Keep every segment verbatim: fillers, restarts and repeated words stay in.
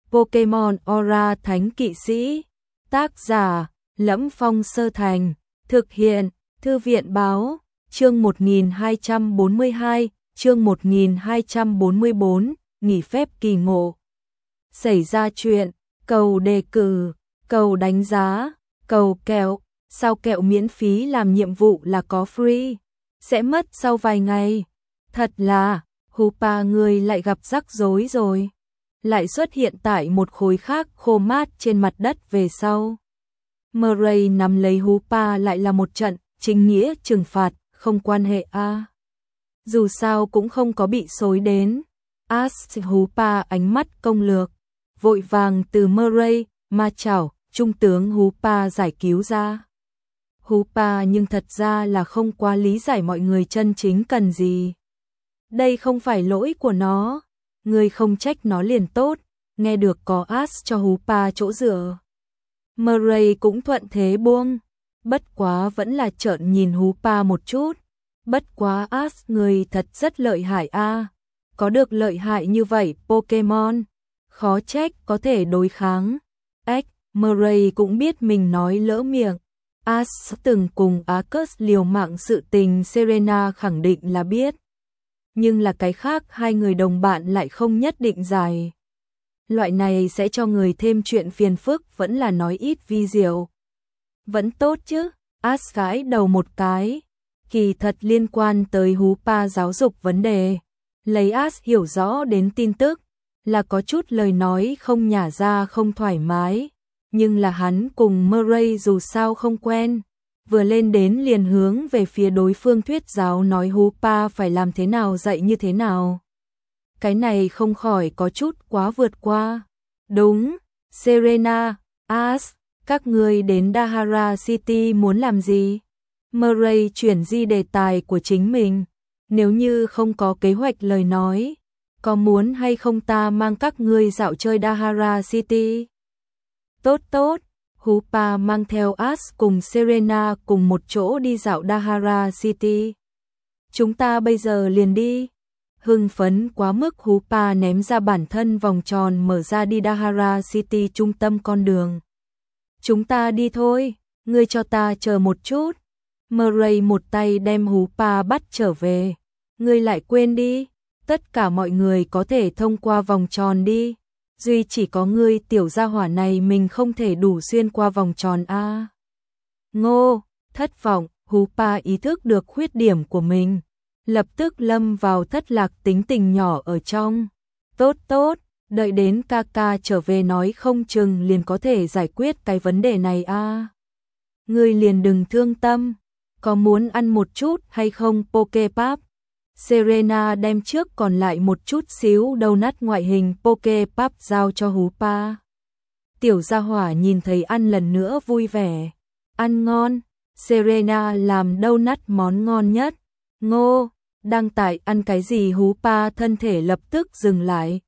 Pokemon Aura Thánh Kỵ Sĩ. Tác giả: Lẫm Phong Sơ Thành. Thực hiện: Thư viện báo. Chương một nghìn hai trăm bốn mươi hai, chương một nghìn hai trăm bốn mươi bốn, nghỉ phép kỳ ngộ. Xảy ra chuyện, cầu đề cử, cầu đánh giá, cầu kẹo, sao kẹo miễn phí làm nhiệm vụ là có free, sẽ mất sau vài ngày. Thật là, Hoopa người lại gặp rắc rối rồi. Lại xuất hiện tại một khối khác khô mát trên mặt đất về sau. Murray nắm lấy Hoopa lại là một trận chính nghĩa trừng phạt, không quan hệ a. À. Dù sao cũng không có bị xối đến. Ask Hoopa ánh mắt công lược, vội vàng từ Murray, ma chảo, trung tướng Hoopa giải cứu ra. Hoopa nhưng thật ra là không quá lý giải mọi người chân chính cần gì. Đây không phải lỗi của nó, người không trách nó liền tốt, nghe được có Ask cho Hoopa chỗ dựa. Murray cũng thuận thế buông, bất quá vẫn là trợn nhìn Hoopa một chút. Bất quá Ask người thật rất lợi hại a, à. Có được lợi hại như vậy Pokemon, khó trách có thể đối kháng. Ếch, Murray cũng biết mình nói lỡ miệng. Ask từng cùng Arceus liều mạng sự tình Serena khẳng định là biết. Nhưng là cái khác hai người đồng bạn lại không nhất định giải. Loại này sẽ cho người thêm chuyện phiền phức, vẫn là nói ít vi diệu. Vẫn tốt chứ, Ask gãi đầu một cái. Kỳ thật liên quan tới Hoopa giáo dục vấn đề. Lấy Ask hiểu rõ đến tin tức, là có chút lời nói không nhả ra không thoải mái. Nhưng là hắn cùng Murray dù sao không quen. Vừa lên đến liền hướng về phía đối phương thuyết giáo nói Hoopa phải làm thế nào dạy như thế nào. Cái này không khỏi có chút quá vượt qua. Đúng, Serena, Ask, các người đến Dahara City muốn làm gì? Murray chuyển di đề tài của chính mình. Nếu như không có kế hoạch lời nói, có muốn hay không ta mang các ngươi dạo chơi Dahara City? Tốt tốt, Hoopa mang theo Ask cùng Serena cùng một chỗ đi dạo Dahara City. Chúng ta bây giờ liền đi. Hưng phấn quá mức Hoopa ném ra bản thân vòng tròn mở ra đi Dahara City trung tâm con đường. Chúng ta đi thôi, ngươi cho ta chờ một chút. Murray một tay đem Hoopa bắt trở về. Ngươi lại quên đi, tất cả mọi người có thể thông qua vòng tròn đi. Duy chỉ có ngươi tiểu gia hỏa này mình không thể đủ xuyên qua vòng tròn a. À. Ngô, thất vọng, Hoopa ý thức được khuyết điểm của mình. Lập tức lâm vào thất lạc tính tình nhỏ ở trong. Tốt tốt, đợi đến ca ca trở về nói không chừng liền có thể giải quyết cái vấn đề này a. À. Ngươi liền đừng thương tâm, có muốn ăn một chút hay không Poképap? Serena đem trước còn lại một chút xíu donut ngoại hình Poképap giao cho Hoopa. Tiểu gia hỏa nhìn thấy ăn lần nữa vui vẻ. Ăn ngon, Serena làm donut món ngon nhất. Ngô, đang tại ăn cái gì? Hoopa thân thể lập tức dừng lại.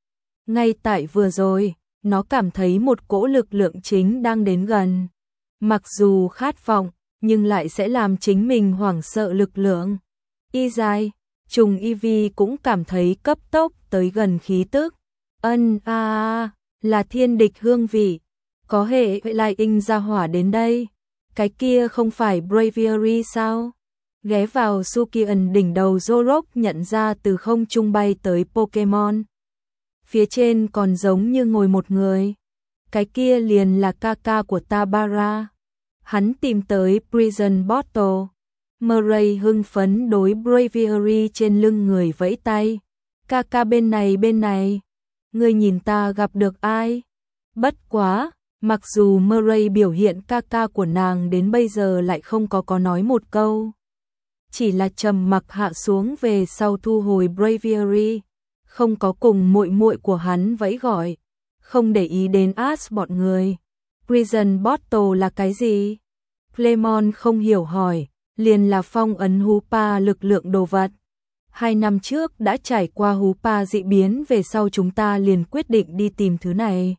Ngay tại vừa rồi, nó cảm thấy một cỗ lực lượng chính đang đến gần. Mặc dù khát vọng, nhưng lại sẽ làm chính mình hoảng sợ lực lượng. Y dài, trùng Eevee cũng cảm thấy cấp tốc tới gần khí tức. Ân a à, là thiên địch hương vị. Có hệ lại in ra hỏa đến đây. Cái kia không phải Braviary sao? Ghé vào Sukian đỉnh đầu Zorok nhận ra từ không trung bay tới Pokemon. Phía trên còn giống như ngồi một người. Cái kia liền là ca ca của Tabara. Hắn tìm tới Prison Bottle. Murray hưng phấn đối Braviary trên lưng người vẫy tay. Ca ca bên này bên này. Ngươi nhìn ta gặp được ai? Bất quá, mặc dù Murray biểu hiện ca ca của nàng đến bây giờ lại không có có nói một câu. Chỉ là trầm mặc hạ xuống về sau thu hồi Braviary. Không có cùng muội muội của hắn vẫy gọi. Không để ý đến Ask bọn người. Prison Bottle là cái gì? Clemon không hiểu hỏi. Liền là phong ấn Hoopa lực lượng đồ vật. Hai năm trước đã trải qua Hoopa dị biến về sau chúng ta liền quyết định đi tìm thứ này.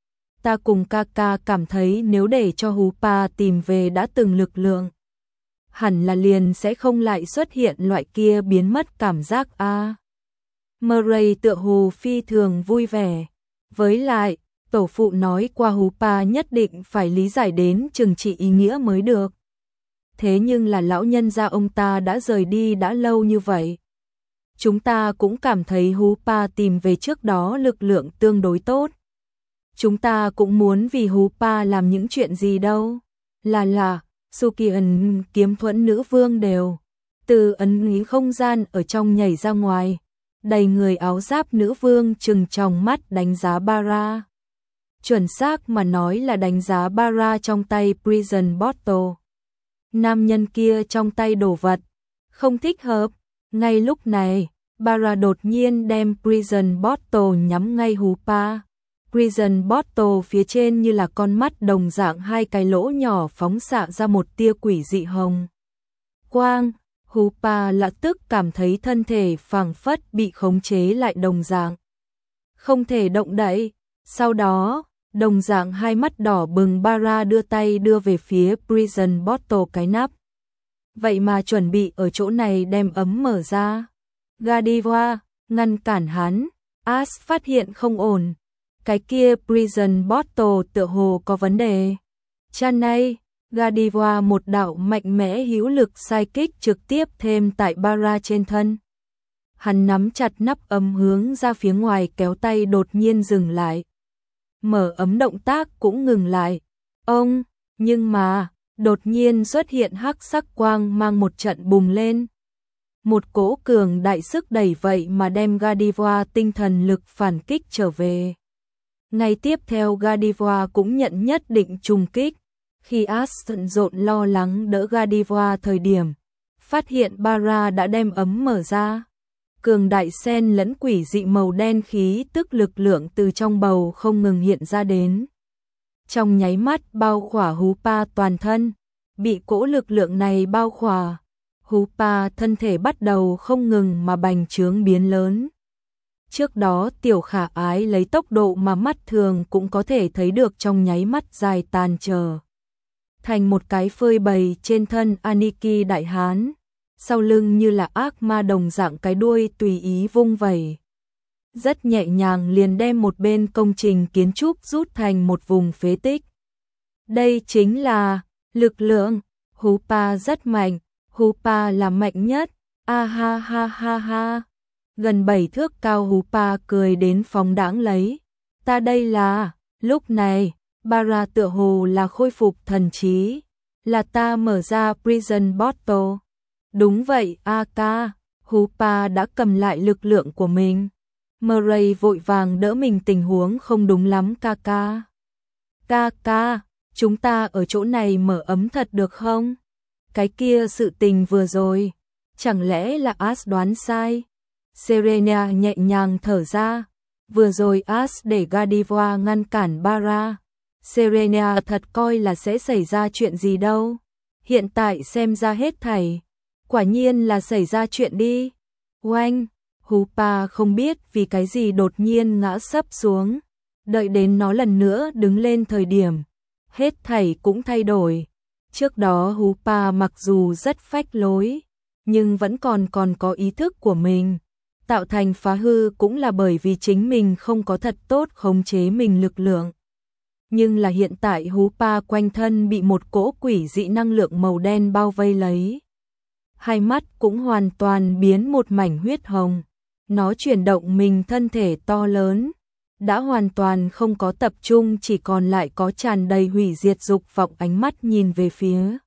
Ta cùng ca ca cảm thấy nếu để cho Hoopa tìm về đã từng lực lượng, hẳn là liền sẽ không lại xuất hiện loại kia biến mất cảm giác a. À. Murray tựa hồ phi thường vui vẻ. Với lại, tổ phụ nói qua Hupa nhất định phải lý giải đến chừng trị ý nghĩa mới được. Thế nhưng là lão nhân gia ông ta đã rời đi đã lâu như vậy. Chúng ta cũng cảm thấy Hupa tìm về trước đó lực lượng tương đối tốt. Chúng ta cũng muốn vì Hupa làm những chuyện gì đâu. Là là, Sukian kiếm thuẫn nữ vương đều từ ấn ý không gian ở trong nhảy ra ngoài. Đầy người áo giáp nữ vương trừng tròng mắt đánh giá Bara. Chuẩn xác mà nói là đánh giá Bara trong tay Prison Bottle. Nam nhân kia trong tay đồ vật. Không thích hợp. Ngay lúc này, Bara đột nhiên đem Prison Bottle nhắm ngay Hupa. Prison Bottle phía trên như là con mắt đồng dạng hai cái lỗ nhỏ phóng xạ ra một tia quỷ dị hồng quang. Hupa lập tức cảm thấy thân thể phảng phất bị khống chế lại đồng dạng. Không thể động đậy. Sau đó, đồng dạng hai mắt đỏ bừng Bara đưa tay đưa về phía Prison Bottle cái nắp. Vậy mà chuẩn bị ở chỗ này đem ấm mở ra. Godiva, ngăn cản hắn. Ash phát hiện không ổn. Cái kia Prison Bottle tựa hồ có vấn đề. Chanay, Godiva một đạo mạnh mẽ hữu lực sai kích trực tiếp thêm tại Bara trên thân. Hắn nắm chặt nắp ấm hướng ra phía ngoài kéo tay đột nhiên dừng lại. Mở ấm động tác cũng ngừng lại. Ông, nhưng mà, đột nhiên xuất hiện hắc sắc quang mang một trận bùng lên. Một cỗ cường đại sức đẩy vậy mà đem Godiva tinh thần lực phản kích trở về. Ngay tiếp theo Godiva cũng nhận nhất định trùng kích. Khi Ash tận rộn lo lắng đỡ Godiva thời điểm, phát hiện Bara đã đem ấm mở ra. Cường đại sen lẫn quỷ dị màu đen khí tức lực lượng từ trong bầu không ngừng hiện ra đến. Trong nháy mắt bao khỏa Hupa toàn thân, bị cỗ lực lượng này bao khỏa. Hupa thân thể bắt đầu không ngừng mà bành trướng biến lớn. Trước đó tiểu khả ái lấy tốc độ mà mắt thường cũng có thể thấy được trong nháy mắt dài tàn trở. Thành một cái phơi bày trên thân Aniki đại hán. Sau lưng như là ác ma đồng dạng cái đuôi tùy ý vung vẩy. Rất nhẹ nhàng liền đem một bên công trình kiến trúc rút thành một vùng phế tích. Đây chính là lực lượng. Hupa rất mạnh. Hupa là mạnh nhất. A ha ha ha ha. Gần bảy thước cao Hupa cười đến phóng đãng lấy. Ta đây là. Lúc này, Bara tựa hồ là khôi phục thần trí. Là ta mở ra Prison Bottle. Đúng vậy, a ca. Hupa đã cầm lại lực lượng của mình. Murray vội vàng đỡ mình tình huống không đúng lắm ca ca. Ca ca, chúng ta ở chỗ này mở ấm thật được không? Cái kia sự tình vừa rồi, chẳng lẽ là Ash đoán sai? Serena nhẹ nhàng thở ra. Vừa rồi Ash để Godiva ngăn cản Bara. Serena thật coi là sẽ xảy ra chuyện gì đâu. Hiện tại xem ra hết thảy. Quả nhiên là xảy ra chuyện đi. Oanh, Hupa không biết vì cái gì đột nhiên ngã sấp xuống. Đợi đến nó lần nữa đứng lên thời điểm. Hết thảy cũng thay đổi. Trước đó Hupa mặc dù rất phách lối, nhưng vẫn còn còn có ý thức của mình. Tạo thành phá hư cũng là bởi vì chính mình không có thật tốt khống chế mình lực lượng. Nhưng là hiện tại Hupa quanh thân bị một cỗ quỷ dị năng lượng màu đen bao vây lấy. Hai mắt cũng hoàn toàn biến một mảnh huyết hồng. Nó chuyển động mình thân thể to lớn. Đã hoàn toàn không có tập trung, chỉ còn lại có tràn đầy hủy diệt dục vọng ánh mắt nhìn về phía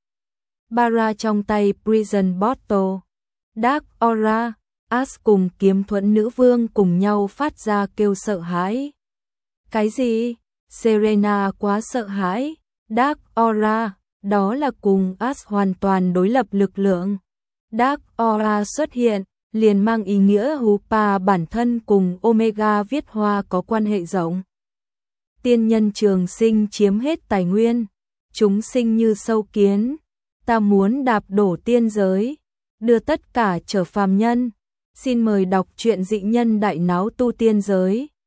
Bara trong tay Prison Bottle. Dark Aura, Ash cùng kiếm thuẫn nữ vương cùng nhau phát ra kêu sợ hãi. Cái gì? Serena quá sợ hãi. Dark Aura, đó là cùng Ash hoàn toàn đối lập lực lượng. Dark Aura xuất hiện, liền mang ý nghĩa Hupa bản thân cùng Omega viết hoa có quan hệ rộng. Tiên nhân trường sinh chiếm hết tài nguyên, chúng sinh như sâu kiến, ta muốn đạp đổ tiên giới, đưa tất cả trở phàm nhân. Xin mời đọc truyện Dị Nhân Đại Náo Tu Tiên Giới.